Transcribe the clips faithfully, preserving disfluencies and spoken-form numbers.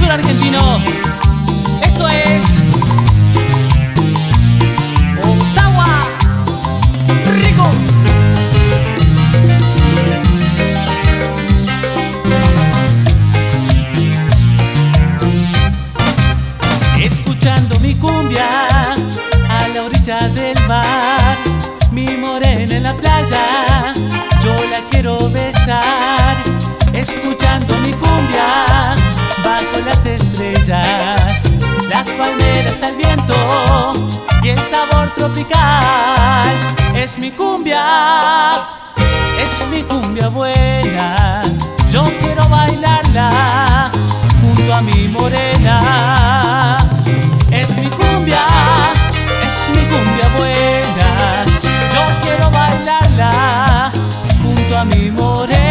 sur argentino. Esto es Ottawa, rico. Escuchando mi cumbia a la orilla del mar, mi morena en la playa, yo la quiero besar. Escuchando mi cumbia bajo las estrellas, las palmeras al viento y el sabor tropical. Es mi cumbia, es mi cumbia buena, yo quiero bailarla junto a mi morena. Es mi cumbia, es mi cumbia buena, yo quiero bailarla junto a mi morena.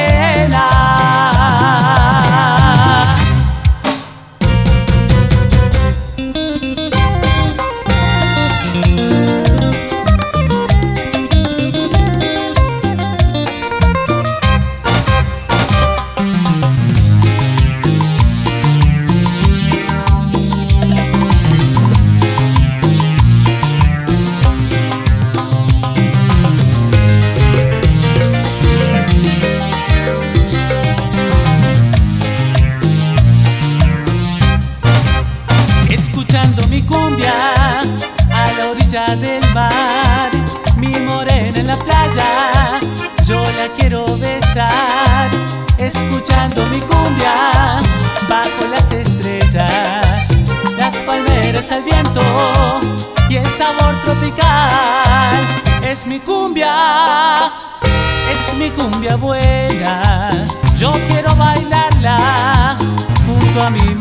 Escuchando mi cumbia a la orilla del mar, mi morena en la playa, yo la quiero besar. Escuchando mi cumbia bajo las estrellas, las palmeras al viento y el sabor tropical. Es mi cumbia, es mi cumbia buena, yo quiero bailarla junto a mi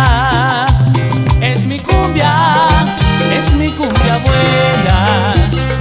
morena. Es mi cumbia, es mi cumbia buena,